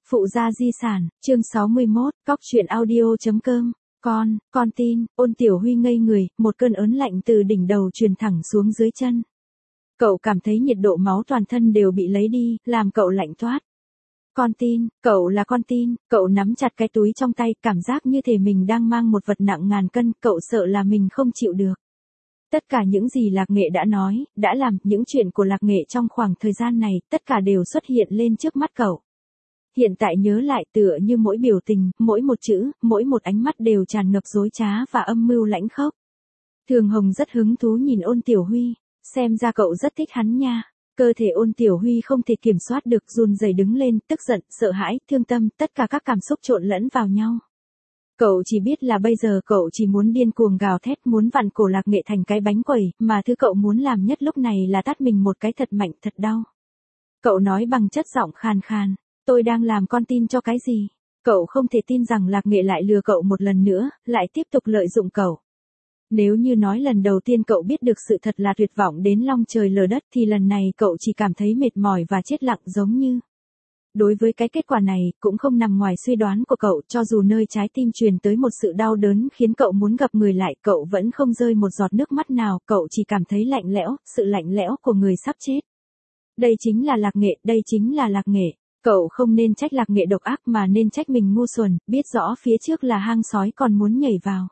Phụ gia di sản, chương 61, cóc truyện audio.com, con tin, Ôn Tiểu Huy ngây người, một cơn ớn lạnh từ đỉnh đầu truyền thẳng xuống dưới chân. Cậu cảm thấy nhiệt độ máu toàn thân đều bị lấy đi, làm cậu lạnh toát. Con tin, cậu là con tin, cậu nắm chặt cái túi trong tay, cảm giác như thể mình đang mang một vật nặng ngàn cân, cậu sợ là mình không chịu được. Tất cả những gì Lạc Nghệ đã nói, đã làm, những chuyện của Lạc Nghệ trong khoảng thời gian này, tất cả đều xuất hiện lên trước mắt cậu. Hiện tại nhớ lại tựa như mỗi biểu tình, mỗi một chữ, mỗi một ánh mắt đều tràn ngập dối trá và âm mưu lãnh khốc. Thường Hồng rất hứng thú nhìn Ôn Tiểu Huy, xem ra cậu rất thích hắn nha. Cơ thể Ôn Tiểu Huy không thể kiểm soát được, run rẩy đứng lên, tức giận, sợ hãi, thương tâm, tất cả các cảm xúc trộn lẫn vào nhau. Cậu chỉ biết là bây giờ cậu chỉ muốn điên cuồng gào thét, muốn vặn cổ Lạc Nghệ thành cái bánh quẩy, mà thứ cậu muốn làm nhất lúc này là tát mình một cái thật mạnh, thật đau. Cậu nói bằng chất giọng khàn khàn, tôi đang làm con tin cho cái gì? Cậu không thể tin rằng Lạc Nghệ lại lừa cậu một lần nữa, lại tiếp tục lợi dụng cậu. Nếu như nói lần đầu tiên cậu biết được sự thật là tuyệt vọng đến long trời lở đất thì lần này cậu chỉ cảm thấy mệt mỏi và chết lặng giống như. Đối với cái kết quả này, cũng không nằm ngoài suy đoán của cậu, cho dù nơi trái tim truyền tới một sự đau đớn khiến cậu muốn gặp người lại, cậu vẫn không rơi một giọt nước mắt nào, cậu chỉ cảm thấy lạnh lẽo, sự lạnh lẽo của người sắp chết. Đây chính là Lạc Nghệ, đây chính là Lạc Nghệ. Cậu không nên trách Lạc Nghệ độc ác mà nên trách mình ngu xuẩn, biết rõ phía trước là hang sói còn muốn nhảy vào.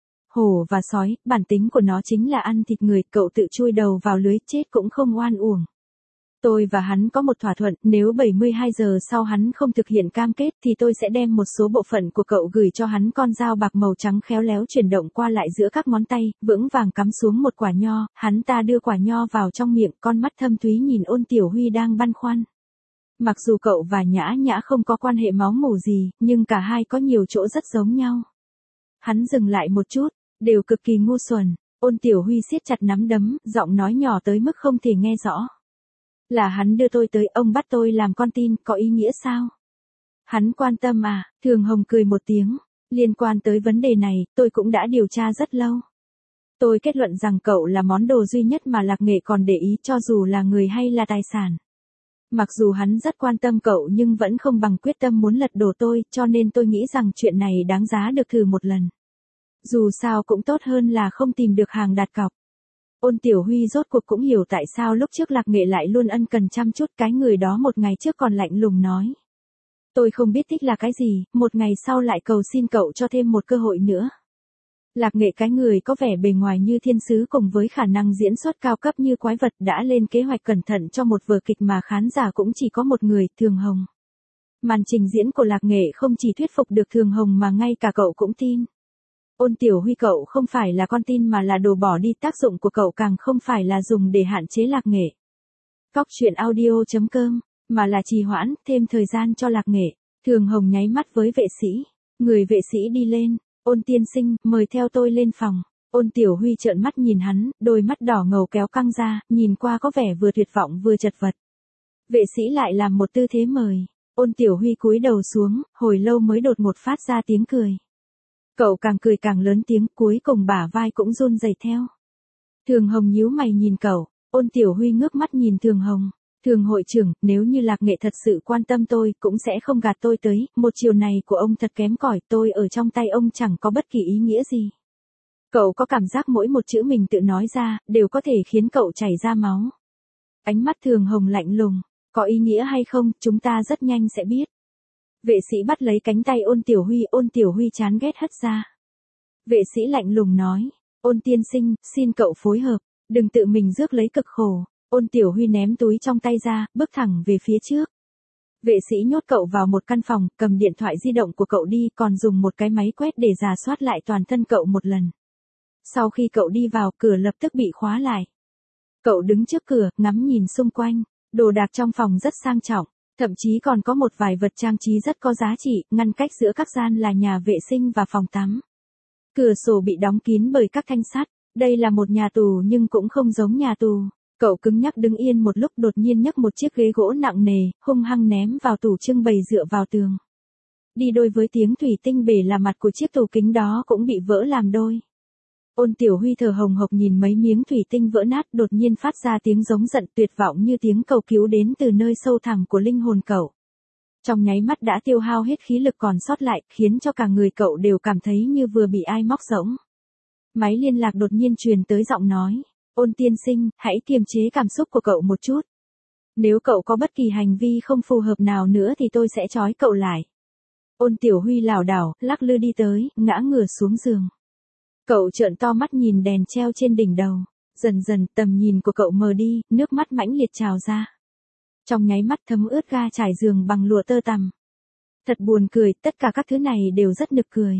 Hổ và sói, bản tính của nó chính là ăn thịt người, cậu tự chui đầu vào lưới, chết cũng không oan uổng. Tôi và hắn có một thỏa thuận, nếu 72 giờ sau hắn không thực hiện cam kết thì tôi sẽ đem một số bộ phận của cậu gửi cho hắn. Con dao bạc màu trắng khéo léo chuyển động qua lại giữa các ngón tay, vững vàng cắm xuống một quả nho, hắn ta đưa quả nho vào trong miệng, con mắt thâm thúy nhìn Ôn Tiểu Huy đang băn khoăn. Mặc dù cậu và Nhã Nhã không có quan hệ máu mủ gì, nhưng cả hai có nhiều chỗ rất giống nhau. Hắn dừng lại một chút, đều cực kỳ ngu xuẩn. Ôn Tiểu Huy siết chặt nắm đấm, giọng nói nhỏ tới mức không thể nghe rõ. Là hắn đưa tôi tới, ông bắt tôi làm con tin, có ý nghĩa sao? Hắn quan tâm à? Thường Hồng cười một tiếng. Liên quan tới vấn đề này, tôi cũng đã điều tra rất lâu. Tôi kết luận rằng cậu là món đồ duy nhất mà Lạc Nghệ còn để ý, cho dù là người hay là tài sản. Mặc dù hắn rất quan tâm cậu nhưng vẫn không bằng quyết tâm muốn lật đổ tôi, cho nên tôi nghĩ rằng chuyện này đáng giá được thử một lần. Dù sao cũng tốt hơn là không tìm được hàng đặt cọc. Ôn Tiểu Huy rốt cuộc cũng hiểu tại sao lúc trước Lạc Nghệ lại luôn ân cần chăm chút cái người đó, một ngày trước còn lạnh lùng nói. Tôi không biết thích là cái gì, một ngày sau lại cầu xin cậu cho thêm một cơ hội nữa. Lạc Nghệ, cái người có vẻ bề ngoài như thiên sứ cùng với khả năng diễn xuất cao cấp như quái vật, đã lên kế hoạch cẩn thận cho một vở kịch mà khán giả cũng chỉ có một người, Thường Hồng. Màn trình diễn của Lạc Nghệ không chỉ thuyết phục được Thường Hồng mà ngay cả cậu cũng tin. Ôn Tiểu Huy, cậu không phải là con tin mà là đồ bỏ đi, tác dụng của cậu càng không phải là dùng để hạn chế Lạc Nghệ. Cóc truyện audio.com, mà là trì hoãn, thêm thời gian cho Lạc Nghệ. Thường Hồng nháy mắt với vệ sĩ. Người vệ sĩ đi lên. Ôn tiên sinh, mời theo tôi lên phòng. Ôn Tiểu Huy trợn mắt nhìn hắn, đôi mắt đỏ ngầu kéo căng ra, nhìn qua có vẻ vừa tuyệt vọng vừa chật vật. Vệ sĩ lại làm một tư thế mời. Ôn Tiểu Huy cúi đầu xuống, hồi lâu mới đột ngột phát ra tiếng cười. Cậu càng cười càng lớn tiếng, cuối cùng bả vai cũng run rẩy theo. Thường Hồng nhíu mày nhìn cậu. Ôn Tiểu Huy ngước mắt nhìn Thường Hồng. Thường hội trưởng, nếu như Lạc Nghệ thật sự quan tâm tôi, cũng sẽ không gạt tôi tới, một chiều này của ông thật kém cỏi, tôi ở trong tay ông chẳng có bất kỳ ý nghĩa gì. Cậu có cảm giác mỗi một chữ mình tự nói ra, đều có thể khiến cậu chảy ra máu. Ánh mắt Thường Hồng lạnh lùng, có ý nghĩa hay không, chúng ta rất nhanh sẽ biết. Vệ sĩ bắt lấy cánh tay Ôn Tiểu Huy chán ghét hất ra. Vệ sĩ lạnh lùng nói, Ôn tiên sinh, xin cậu phối hợp, đừng tự mình rước lấy cực khổ. Ôn Tiểu Huy ném túi trong tay ra, bước thẳng về phía trước. Vệ sĩ nhốt cậu vào một căn phòng, cầm điện thoại di động của cậu đi, còn dùng một cái máy quét để rà soát lại toàn thân cậu một lần. Sau khi cậu đi vào, cửa lập tức bị khóa lại. Cậu đứng trước cửa, ngắm nhìn xung quanh, đồ đạc trong phòng rất sang trọng, thậm chí còn có một vài vật trang trí rất có giá trị, ngăn cách giữa các gian là nhà vệ sinh và phòng tắm. Cửa sổ bị đóng kín bởi các thanh sắt, đây là một nhà tù nhưng cũng không giống nhà tù. Cậu cứng nhắc đứng yên một lúc, đột nhiên nhấc một chiếc ghế gỗ nặng nề, hung hăng ném vào tủ trưng bày dựa vào tường. Đi đôi với tiếng thủy tinh bể là mặt của chiếc tủ kính đó cũng bị vỡ làm đôi. Ôn Tiểu Huy thở hồng hộc nhìn mấy miếng thủy tinh vỡ nát, đột nhiên phát ra tiếng giống giận tuyệt vọng như tiếng cầu cứu đến từ nơi sâu thẳm của linh hồn cậu. Trong nháy mắt đã tiêu hao hết khí lực còn sót lại, khiến cho cả người cậu đều cảm thấy như vừa bị ai móc rỗng. Máy liên lạc đột nhiên truyền tới giọng nói. Ôn tiên sinh, hãy kiềm chế cảm xúc của cậu một chút. Nếu cậu có bất kỳ hành vi không phù hợp nào nữa thì tôi sẽ trói cậu lại. Ôn Tiểu Huy lảo đảo, lắc lư đi tới, ngã ngửa xuống giường. Cậu trợn to mắt nhìn đèn treo trên đỉnh đầu. Dần dần tầm nhìn của cậu mờ đi, nước mắt mãnh liệt trào ra. Trong nháy mắt thấm ướt ga trải giường bằng lụa tơ tằm. Thật buồn cười, tất cả các thứ này đều rất nực cười.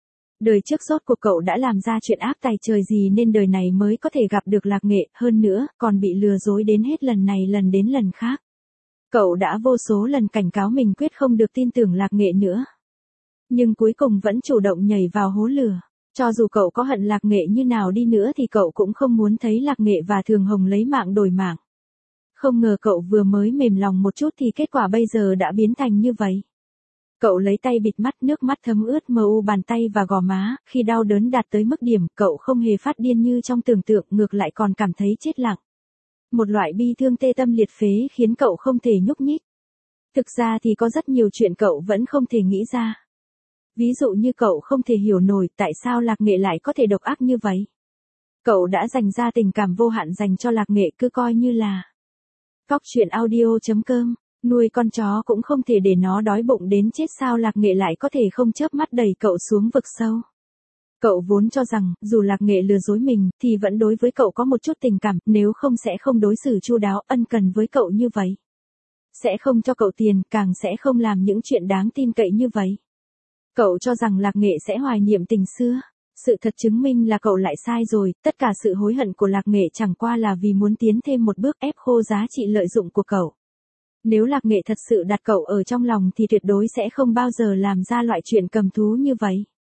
Đời trước rốt cuộc cậu đã làm ra chuyện ác tài trời gì nên đời này mới có thể gặp được Lạc Nghệ, hơn nữa, còn bị lừa dối đến hết lần này lần đến lần khác. Cậu đã vô số lần cảnh cáo mình quyết không được tin tưởng Lạc Nghệ nữa. Nhưng cuối cùng vẫn chủ động nhảy vào hố lửa. Cho dù cậu có hận Lạc Nghệ như nào đi nữa thì cậu cũng không muốn thấy Lạc Nghệ và Thường Hồng lấy mạng đổi mạng. Không ngờ cậu vừa mới mềm lòng một chút thì kết quả bây giờ đã biến thành như vậy. Cậu lấy tay bịt mắt, nước mắt thấm ướt mờ u bàn tay và gò má, khi đau đớn đạt tới mức điểm, cậu không hề phát điên như trong tưởng tượng, ngược lại còn cảm thấy chết lặng. Một loại bi thương tê tâm liệt phế khiến cậu không thể nhúc nhích. Thực ra thì có rất nhiều chuyện cậu vẫn không thể nghĩ ra. Ví dụ như cậu không thể hiểu nổi tại sao Lạc Nghệ lại có thể độc ác như vậy. Cậu đã dành ra tình cảm vô hạn dành cho Lạc Nghệ, cứ coi như là Cóc truyện audio.com, nuôi con chó cũng không thể để nó đói bụng đến chết, sao Lạc Nghệ lại có thể không chớp mắt đẩy cậu xuống vực sâu. Cậu vốn cho rằng, dù Lạc Nghệ lừa dối mình, thì vẫn đối với cậu có một chút tình cảm, nếu không sẽ không đối xử chu đáo, ân cần với cậu như vậy. Sẽ không cho cậu tiền, càng sẽ không làm những chuyện đáng tin cậy như vậy. Cậu cho rằng Lạc Nghệ sẽ hoài niệm tình xưa. Sự thật chứng minh là cậu lại sai rồi, tất cả sự hối hận của Lạc Nghệ chẳng qua là vì muốn tiến thêm một bước ép khô giá trị lợi dụng của cậu. Nếu Lạc Nghệ thật sự đặt cậu ở trong lòng thì tuyệt đối sẽ không bao giờ làm ra loại chuyện cầm thú như vậy.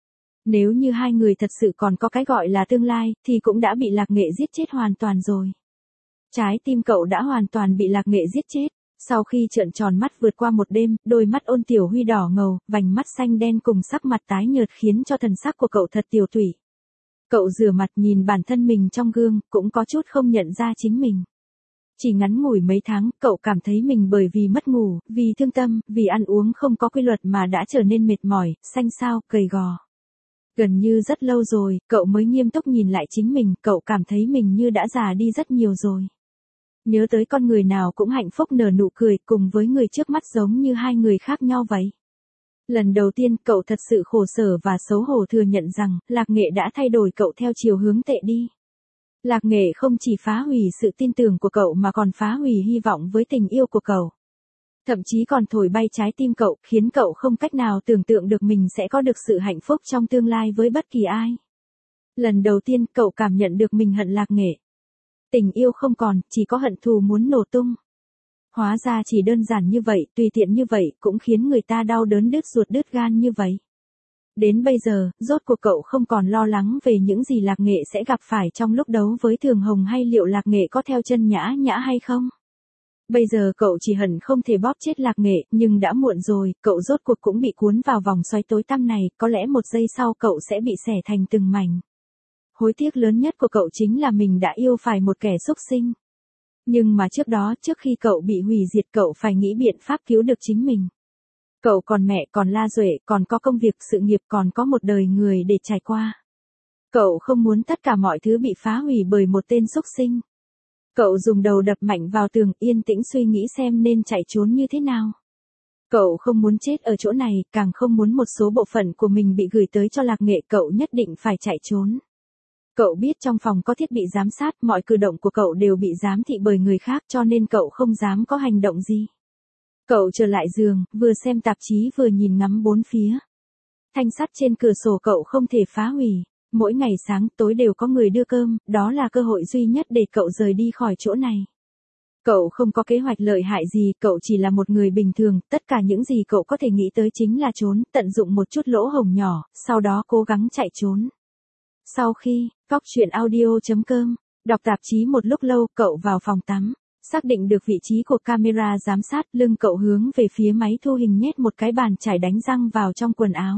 Nếu như hai người thật sự còn có cái gọi là tương lai, thì cũng đã bị Lạc Nghệ giết chết hoàn toàn rồi. Trái tim cậu đã hoàn toàn bị Lạc Nghệ giết chết. Sau khi trợn tròn mắt vượt qua một đêm, đôi mắt Ôn Tiểu Huy đỏ ngầu, vành mắt xanh đen cùng sắc mặt tái nhợt khiến cho thần sắc của cậu thật tiều tụy. Cậu rửa mặt nhìn bản thân mình trong gương, cũng có chút không nhận ra chính mình. Chỉ ngắn ngủi mấy tháng, cậu cảm thấy mình bởi vì mất ngủ, vì thương tâm, vì ăn uống không có quy luật mà đã trở nên mệt mỏi, xanh xao, gầy gò. Gần như rất lâu rồi, cậu mới nghiêm túc nhìn lại chính mình, cậu cảm thấy mình như đã già đi rất nhiều rồi. Nhớ tới con người nào cũng hạnh phúc nở nụ cười, cùng với người trước mắt giống như hai người khác nhau vậy. Lần đầu tiên cậu thật sự khổ sở và xấu hổ thừa nhận rằng, Lạc Nghệ đã thay đổi cậu theo chiều hướng tệ đi. Lạc Nghệ không chỉ phá hủy sự tin tưởng của cậu mà còn phá hủy hy vọng với tình yêu của cậu. Thậm chí còn thổi bay trái tim cậu, khiến cậu không cách nào tưởng tượng được mình sẽ có được sự hạnh phúc trong tương lai với bất kỳ ai. Lần đầu tiên cậu cảm nhận được mình hận Lạc Nghệ. Tình yêu không còn, chỉ có hận thù muốn nổ tung. Hóa ra chỉ đơn giản như vậy, tùy tiện như vậy, cũng khiến người ta đau đớn đứt ruột đứt gan như vậy. Đến bây giờ, rốt cuộc cậu không còn lo lắng về những gì Lạc Nghệ sẽ gặp phải trong lúc đấu với Thường Hồng hay liệu Lạc Nghệ có theo chân Nhã Nhã hay không. Bây giờ cậu chỉ hận không thể bóp chết Lạc Nghệ, nhưng đã muộn rồi, cậu rốt cuộc cũng bị cuốn vào vòng xoáy tối tăm này, có lẽ một giây sau cậu sẽ bị xẻ thành từng mảnh. Hối tiếc lớn nhất của cậu chính là mình đã yêu phải một kẻ xúc sinh. Nhưng mà trước đó, trước khi cậu bị hủy diệt, cậu phải nghĩ biện pháp cứu được chính mình. Cậu còn mẹ, còn La Duệ, còn có công việc, sự nghiệp, còn có một đời người để trải qua. Cậu không muốn tất cả mọi thứ bị phá hủy bởi một tên xúc sinh. Cậu dùng đầu đập mạnh vào tường, yên tĩnh suy nghĩ xem nên chạy trốn như thế nào. Cậu không muốn chết ở chỗ này, càng không muốn một số bộ phận của mình bị gửi tới cho Lạc Nghệ, cậu nhất định phải chạy trốn. Cậu biết trong phòng có thiết bị giám sát, mọi cử động của cậu đều bị giám thị bởi người khác cho nên cậu không dám có hành động gì. Cậu trở lại giường, vừa xem tạp chí vừa nhìn ngắm bốn phía. Thanh sắt trên cửa sổ cậu không thể phá hủy. Mỗi ngày sáng tối đều có người đưa cơm, đó là cơ hội duy nhất để cậu rời đi khỏi chỗ này. Cậu không có kế hoạch lợi hại gì, cậu chỉ là một người bình thường, tất cả những gì cậu có thể nghĩ tới chính là trốn, tận dụng một chút lỗ hổng nhỏ, sau đó cố gắng chạy trốn. Sau khi, Cóc truyện audio.com, đọc tạp chí một lúc lâu, cậu vào phòng tắm, xác định được vị trí của camera giám sát, lưng cậu hướng về phía máy thu hình nhét một cái bàn chải đánh răng vào trong quần áo.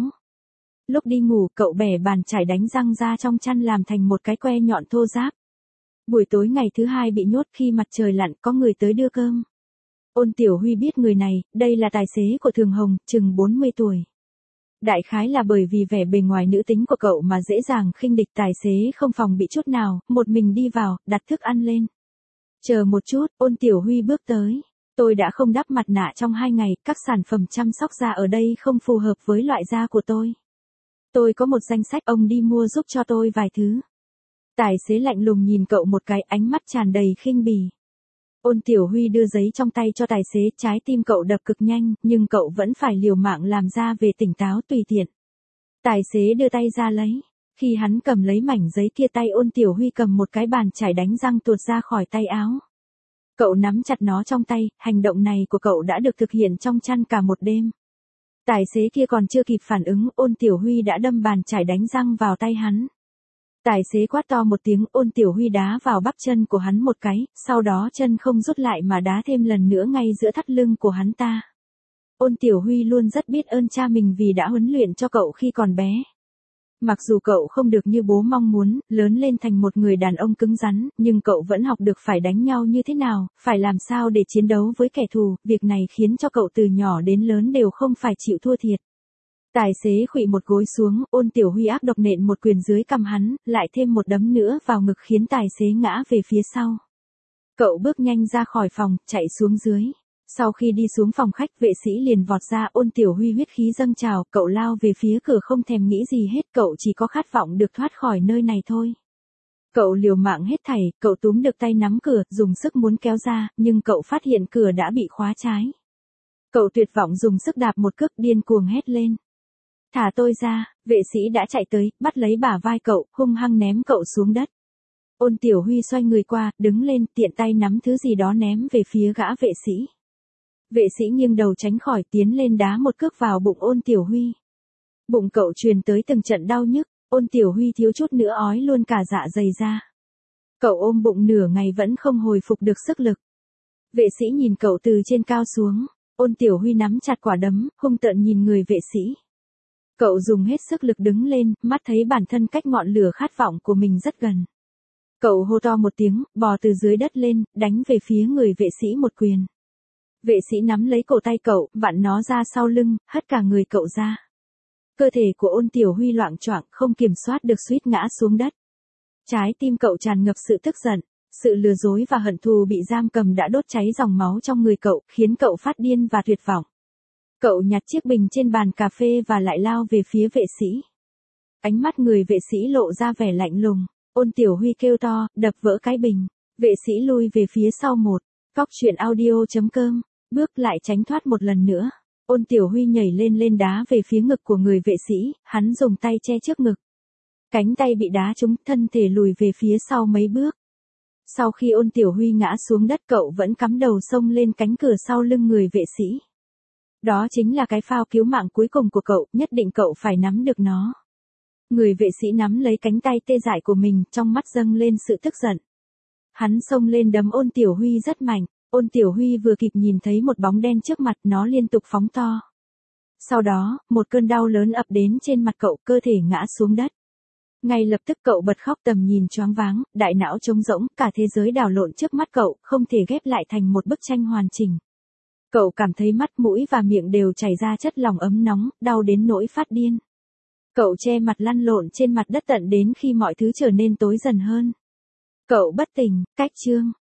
Lúc đi ngủ, cậu bẻ bàn chải đánh răng ra trong chăn làm thành một cái que nhọn thô ráp. Buổi tối ngày thứ hai bị nhốt, khi mặt trời lặn có người tới đưa cơm. Ôn Tiểu Huy biết người này, đây là tài xế của Thường Hồng, chừng 40 tuổi. Đại khái là bởi vì vẻ bề ngoài nữ tính của cậu mà dễ dàng khinh địch, tài xế không phòng bị chút nào, một mình đi vào, đặt thức ăn lên. Chờ một chút, Ôn Tiểu Huy bước tới. Tôi đã không đắp mặt nạ trong 2 ngày, các sản phẩm chăm sóc da ở đây không phù hợp với loại da của tôi. Tôi có một danh sách, ông đi mua giúp cho tôi vài thứ. Tài xế lạnh lùng nhìn cậu một cái, ánh mắt tràn đầy khinh bỉ. Ôn Tiểu Huy đưa giấy trong tay cho tài xế, trái tim cậu đập cực nhanh, nhưng cậu vẫn phải liều mạng làm ra về tỉnh táo tùy tiện. Tài xế đưa tay ra lấy. Khi hắn cầm lấy mảnh giấy kia, tay Ôn Tiểu Huy cầm một cái bàn chải đánh răng tuột ra khỏi tay áo. Cậu nắm chặt nó trong tay, hành động này của cậu đã được thực hiện trong chăn cả một đêm. Tài xế kia còn chưa kịp phản ứng, Ôn Tiểu Huy đã đâm bàn chải đánh răng vào tay hắn. Tài xế quát to một tiếng, Ôn Tiểu Huy đá vào bắp chân của hắn một cái, sau đó chân không rút lại mà đá thêm lần nữa ngay giữa thắt lưng của hắn ta. Ôn Tiểu Huy luôn rất biết ơn cha mình vì đã huấn luyện cho cậu khi còn bé. Mặc dù cậu không được như bố mong muốn, lớn lên thành một người đàn ông cứng rắn, nhưng cậu vẫn học được phải đánh nhau như thế nào, phải làm sao để chiến đấu với kẻ thù, việc này khiến cho cậu từ nhỏ đến lớn đều không phải chịu thua thiệt. Tài xế khuỵu một gối xuống, Ôn Tiểu Huy ác độc nện một quyền dưới cằm hắn, lại thêm một đấm nữa vào ngực khiến tài xế ngã về phía sau. Cậu bước nhanh ra khỏi phòng, chạy xuống dưới. Sau khi đi xuống phòng khách, vệ sĩ liền vọt ra, Ôn Tiểu Huy huyết khí dâng trào, cậu lao về phía cửa không thèm nghĩ gì hết, cậu chỉ có khát vọng được thoát khỏi nơi này thôi. Cậu liều mạng hết thảy, cậu túm được tay nắm cửa, dùng sức muốn kéo ra, nhưng cậu phát hiện cửa đã bị khóa trái. Cậu tuyệt vọng dùng sức đạp một cước, điên cuồng hét lên. Thả tôi ra, vệ sĩ đã chạy tới, bắt lấy bả vai cậu, hung hăng ném cậu xuống đất. Ôn Tiểu Huy xoay người qua, đứng lên, tiện tay nắm thứ gì đó ném về phía gã vệ sĩ. Vệ sĩ nghiêng đầu tránh khỏi, tiến lên đá một cước vào bụng Ôn Tiểu Huy. Bụng cậu truyền tới từng trận đau nhức, Ôn Tiểu Huy thiếu chút nữa ói luôn cả dạ dày ra. Cậu ôm bụng nửa ngày vẫn không hồi phục được sức lực. Vệ sĩ nhìn cậu từ trên cao xuống, Ôn Tiểu Huy nắm chặt quả đấm, hung tợn nhìn người vệ sĩ. Cậu dùng hết sức lực đứng lên, mắt thấy bản thân cách ngọn lửa khát vọng của mình rất gần. Cậu hô to một tiếng, bò từ dưới đất lên, đánh về phía người vệ sĩ một quyền. Vệ sĩ nắm lấy cổ tay cậu, vặn nó ra sau lưng, hất cả người cậu ra. Cơ thể của Ôn Tiểu Huy loạng choạng, không kiểm soát được suýt ngã xuống đất. Trái tim cậu tràn ngập sự tức giận, sự lừa dối và hận thù bị giam cầm đã đốt cháy dòng máu trong người cậu, khiến cậu phát điên và tuyệt vọng. Cậu nhặt chiếc bình trên bàn cà phê và lại lao về phía vệ sĩ. Ánh mắt người vệ sĩ lộ ra vẻ lạnh lùng. Ôn Tiểu Huy kêu to, đập vỡ cái bình. Vệ sĩ lui về phía sau một. Cóc truyện audio.com. Bước lại tránh thoát một lần nữa. Ôn Tiểu Huy nhảy lên đá về phía ngực của người vệ sĩ, hắn dùng tay che trước ngực. Cánh tay bị đá trúng, thân thể lùi về phía sau mấy bước. Sau khi Ôn Tiểu Huy ngã xuống đất, cậu vẫn cắm đầu xông lên cánh cửa sau lưng người vệ sĩ. Đó chính là cái phao cứu mạng cuối cùng của cậu, nhất định cậu phải nắm được nó. Người vệ sĩ nắm lấy cánh tay tê dại của mình, trong mắt dâng lên sự tức giận. Hắn xông lên đấm Ôn Tiểu Huy rất mạnh, Ôn Tiểu Huy vừa kịp nhìn thấy một bóng đen trước mặt, nó liên tục phóng to. Sau đó, một cơn đau lớn ập đến trên mặt cậu, cơ thể ngã xuống đất. Ngay lập tức cậu bật khóc, tầm nhìn choáng váng, đại não trống rỗng, cả thế giới đảo lộn trước mắt cậu, không thể ghép lại thành một bức tranh hoàn chỉnh. Cậu cảm thấy mắt, mũi và miệng đều chảy ra chất lỏng ấm nóng, đau đến nỗi phát điên. Cậu che mặt lăn lộn trên mặt đất tận đến khi mọi thứ trở nên tối dần hơn. Cậu bất tỉnh, cách chương.